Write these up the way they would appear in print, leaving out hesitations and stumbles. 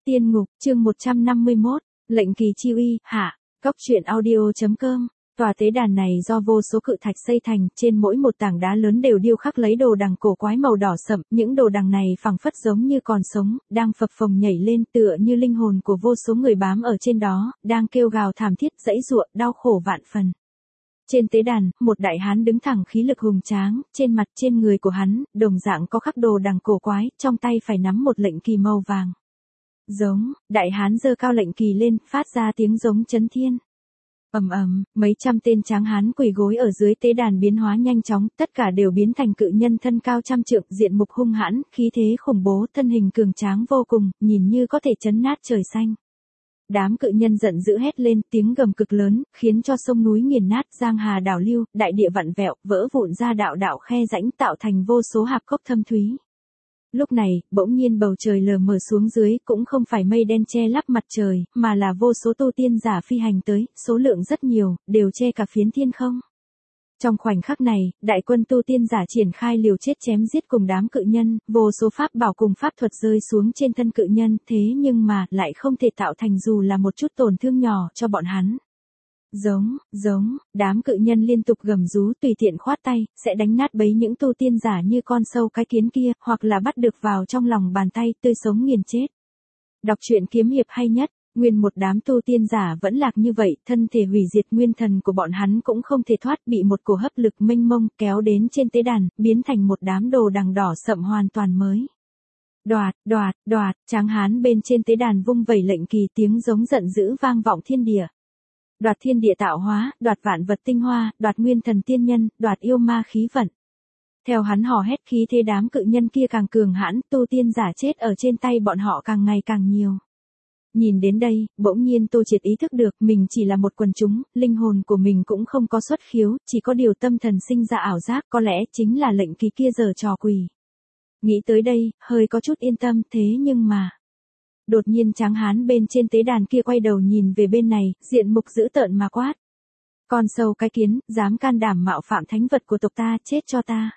Tiên ngục, chương 151, lệnh kỳ chi uy, hạ, Cóc truyện audio.com. Tòa tế đàn này do vô số cự thạch xây thành, trên mỗi một tảng đá lớn đều điêu khắc lấy đồ đằng cổ quái màu đỏ sậm, những đồ đằng này phảng phất giống như còn sống, đang phập phồng nhảy lên tựa như linh hồn của vô số người bám ở trên đó, đang kêu gào thảm thiết giãy giụa, đau khổ vạn phần. Trên tế đàn, một đại hán đứng thẳng khí lực hùng tráng, trên mặt trên người của hắn, đồng dạng có khắc đồ đằng cổ quái, trong tay phải nắm một lệnh kỳ màu vàng. Giống, đại hán giơ cao lệnh kỳ lên, phát ra tiếng giống chấn thiên. Ầm ầm, mấy trăm tên tráng hán quỳ gối ở dưới tế đàn biến hóa nhanh chóng, tất cả đều biến thành cự nhân thân cao trăm trượng, diện mục hung hãn, khí thế khủng bố, thân hình cường tráng vô cùng, nhìn như có thể chấn nát trời xanh. Đám cự nhân giận dữ hét lên, tiếng gầm cực lớn, khiến cho sông núi nghiền nát, giang hà đảo lưu, đại địa vặn vẹo, vỡ vụn ra đạo đạo khe rãnh tạo thành vô số hạp cốc thâm thúy. Lúc này, bỗng nhiên bầu trời lờ mờ xuống dưới, cũng không phải mây đen che lấp mặt trời, mà là vô số tu tiên giả phi hành tới, số lượng rất nhiều, đều che cả phiến thiên không. Trong khoảnh khắc này, đại quân tu tiên giả triển khai liều chết chém giết cùng đám cự nhân, vô số pháp bảo cùng pháp thuật rơi xuống trên thân cự nhân, thế nhưng mà, lại không thể tạo thành dù là một chút tổn thương nhỏ cho bọn hắn. Giống, đám cự nhân liên tục gầm rú tùy tiện khoát tay, sẽ đánh nát bấy những tu tiên giả như con sâu cái kiến kia, hoặc là bắt được vào trong lòng bàn tay, tươi sống nghiền chết. Đọc truyện kiếm hiệp hay nhất, nguyên một đám tu tiên giả vẫn lạc như vậy, thân thể hủy diệt nguyên thần của bọn hắn cũng không thể thoát, bị một cổ hấp lực mênh mông kéo đến trên tế đàn, biến thành một đám đồ đằng đỏ sậm hoàn toàn mới. Đoạt, tráng hán bên trên tế đàn vung vẩy lệnh kỳ, tiếng giống giận dữ vang vọng thiên địa. Đoạt thiên địa tạo hóa, đoạt vạn vật tinh hoa, đoạt nguyên thần tiên nhân, đoạt yêu ma khí vận. Theo hắn hò hét, khí thế đám cự nhân kia càng cường hãn, tu tiên giả chết ở trên tay bọn họ càng ngày càng nhiều. Nhìn đến đây, bỗng nhiên Tô Triệt ý thức được mình chỉ là một quần chúng, linh hồn của mình cũng không có xuất khiếu, chỉ có điều tâm thần sinh ra ảo giác, có lẽ chính là lệnh kỳ kia giở trò quỷ. Nghĩ tới đây, hơi có chút yên tâm, thế nhưng mà... Đột nhiên tráng hán bên trên tế đàn kia quay đầu nhìn về bên này, diện mục dữ tợn mà quát. Con sâu cái kiến, dám can đảm mạo phạm thánh vật của tộc ta, chết cho ta.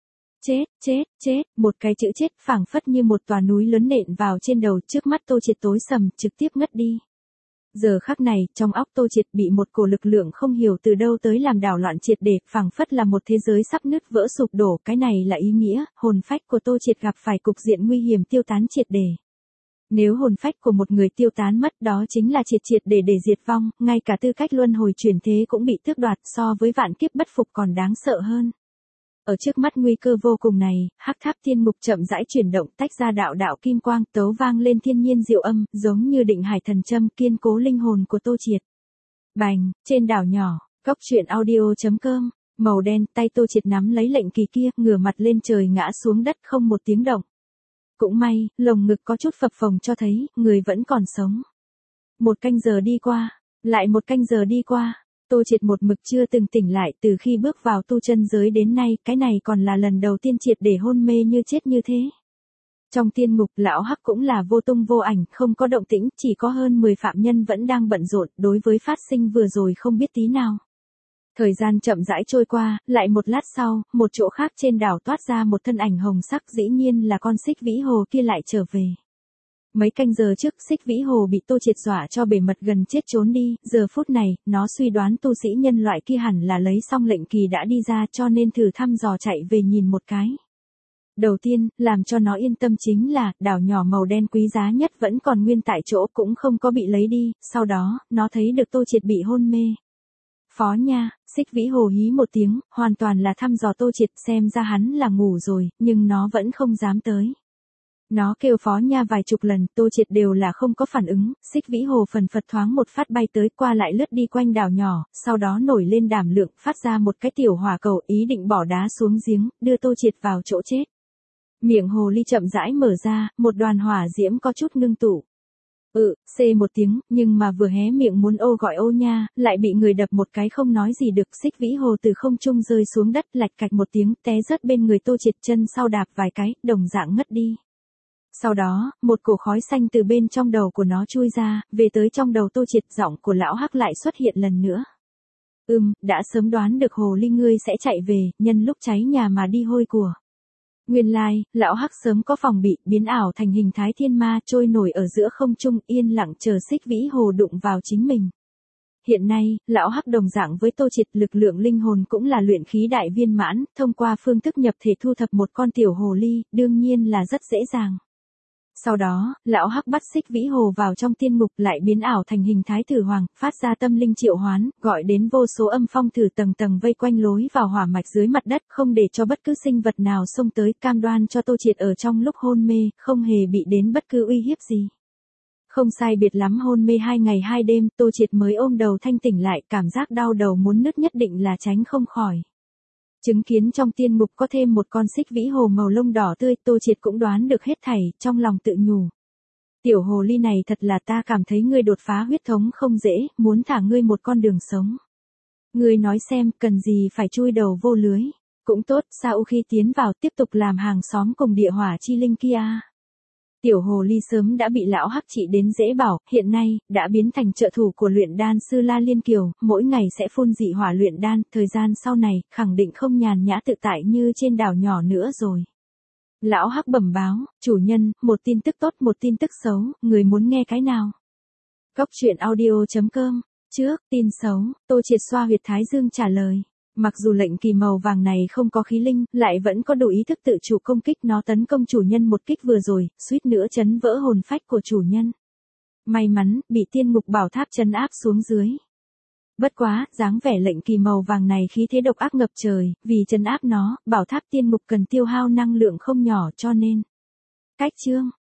Chết, một cái chữ chết phảng phất như một tòa núi lớn nện vào trên đầu, trước mắt Tô Triệt tối sầm, trực tiếp ngất đi. Giờ khắc này, trong óc Tô Triệt bị một cổ lực lượng không hiểu từ đâu tới làm đảo loạn triệt để, phảng phất là một thế giới sắp nứt vỡ sụp đổ, cái này là ý nghĩa, hồn phách của Tô Triệt gặp phải cục diện nguy hiểm tiêu tán triệt để. Nếu hồn phách của một người tiêu tán mất, đó chính là triệt để diệt vong, ngay cả tư cách luân hồi chuyển thế cũng bị tước đoạt, so với vạn kiếp bất phục còn đáng sợ hơn. Ở trước mắt nguy cơ vô cùng này, hắc tháp tiên mục chậm rãi chuyển động, tách ra đạo đạo kim quang, tấu vang lên thiên nhiên diệu âm, giống như định hải thần châm, kiên cố linh hồn của Tô Triệt. Bành, trên đảo nhỏ, Cóc truyện audio.com, màu đen, tay Tô Triệt nắm lấy lệnh kỳ kia, ngửa mặt lên trời ngã xuống đất không một tiếng động. Cũng may, lồng ngực có chút phập phồng cho thấy, người vẫn còn sống. Một canh giờ đi qua, lại một canh giờ đi qua, Tô Triệt một mực chưa từng tỉnh lại, từ khi bước vào tu chân giới đến nay, cái này còn là lần đầu tiên triệt để hôn mê như chết như thế. Trong tiên ngục, lão hắc cũng là vô tung vô ảnh, không có động tĩnh, chỉ có hơn 10 phạm nhân vẫn đang bận rộn, đối với phát sinh vừa rồi không biết tí nào. Thời gian chậm rãi trôi qua, lại một lát sau, một chỗ khác trên đảo toát ra một thân ảnh hồng sắc, dĩ nhiên là con xích vĩ hồ kia lại trở về. Mấy canh giờ trước, xích vĩ hồ bị Tô Triệt dọa cho bể mật gần chết trốn đi, giờ phút này, nó suy đoán tu sĩ nhân loại kia hẳn là lấy xong lệnh kỳ đã đi ra, cho nên thử thăm dò chạy về nhìn một cái. Đầu tiên, làm cho nó yên tâm chính là, đảo nhỏ màu đen quý giá nhất vẫn còn nguyên tại chỗ, cũng không có bị lấy đi, sau đó, nó thấy được Tô Triệt bị hôn mê. Phó nha, xích vĩ hồ hí một tiếng, hoàn toàn là thăm dò Tô Triệt, xem ra hắn là ngủ rồi, nhưng nó vẫn không dám tới. Nó kêu phó nha vài chục lần, Tô Triệt đều là không có phản ứng, xích vĩ hồ phần phật thoáng một phát bay tới, qua lại lướt đi quanh đảo nhỏ, sau đó nổi lên đảm lượng, phát ra một cái tiểu hỏa cầu, ý định bỏ đá xuống giếng, đưa Tô Triệt vào chỗ chết. Miệng hồ ly chậm rãi mở ra, một đoàn hỏa diễm có chút ngưng tụ. Xê một tiếng, nhưng mà vừa hé miệng muốn ô gọi ô nha, lại bị người đập một cái không nói gì được, xích vĩ hồ từ không trung rơi xuống đất, lạch cạch một tiếng, té rớt bên người Tô Triệt, chân sau đạp vài cái, đồng dạng ngất đi. Sau đó, một cổ khói xanh từ bên trong đầu của nó chui ra, về tới trong đầu Tô Triệt, giọng của lão hắc lại xuất hiện lần nữa. Đã sớm đoán được hồ ly ngươi sẽ chạy về, nhân lúc cháy nhà mà đi hôi của. Nguyên lai, lão hắc sớm có phòng bị, biến ảo thành hình thái thiên ma trôi nổi ở giữa không trung yên lặng chờ Xích Vĩ Hồ đụng vào chính mình. Hiện nay, lão hắc đồng dạng với Tô Triệt lực lượng linh hồn cũng là luyện khí đại viên mãn, thông qua phương thức nhập thể thu thập một con tiểu hồ ly, đương nhiên là rất dễ dàng. Sau đó, lão hắc bắt Xích Vĩ Hồ vào trong tiên ngục lại biến ảo thành hình thái thử hoàng, phát ra tâm linh triệu hoán, gọi đến vô số âm phong thử tầng tầng vây quanh lối vào hỏa mạch dưới mặt đất, không để cho bất cứ sinh vật nào xông tới, cam đoan cho Tô Triệt ở trong lúc hôn mê, không hề bị đến bất cứ uy hiếp gì. Không sai biệt lắm hôn mê 2 ngày 2 đêm, Tô Triệt mới ôm đầu thanh tỉnh lại, cảm giác đau đầu muốn nứt nhất định là tránh không khỏi. Chứng kiến trong tiên ngục có thêm một con Xích Vĩ Hồ màu lông đỏ tươi, Tô Triệt cũng đoán được hết thảy, trong lòng tự nhủ. Tiểu hồ ly này thật là ta cảm thấy ngươi đột phá huyết thống không dễ, muốn thả ngươi một con đường sống. Ngươi nói xem, cần gì phải chui đầu vô lưới. Cũng tốt, sau khi tiến vào tiếp tục làm hàng xóm cùng địa hỏa chi linh kia. Tiểu hồ ly sớm đã bị lão hắc trị đến dễ bảo, hiện nay, đã biến thành trợ thủ của luyện đan sư La Liên Kiều, mỗi ngày sẽ phun dị hỏa luyện đan, thời gian sau này, khẳng định không nhàn nhã tự tại như trên đảo nhỏ nữa rồi. Lão hắc bẩm báo, chủ nhân, một tin tức tốt một tin tức xấu, người muốn nghe cái nào? Góc truyện audio.com, trước, tin xấu, Tô Triệt xoa huyệt thái dương trả lời. Mặc dù lệnh kỳ màu vàng này không có khí linh, lại vẫn có đủ ý thức tự chủ công kích nó tấn công chủ nhân một kích vừa rồi, suýt nữa chấn vỡ hồn phách của chủ nhân. May mắn, bị tiên ngục bảo tháp chấn áp xuống dưới. Bất quá, dáng vẻ lệnh kỳ màu vàng này khí thế độc ác ngập trời, vì chấn áp nó, bảo tháp tiên ngục cần tiêu hao năng lượng không nhỏ cho nên. Cách chương.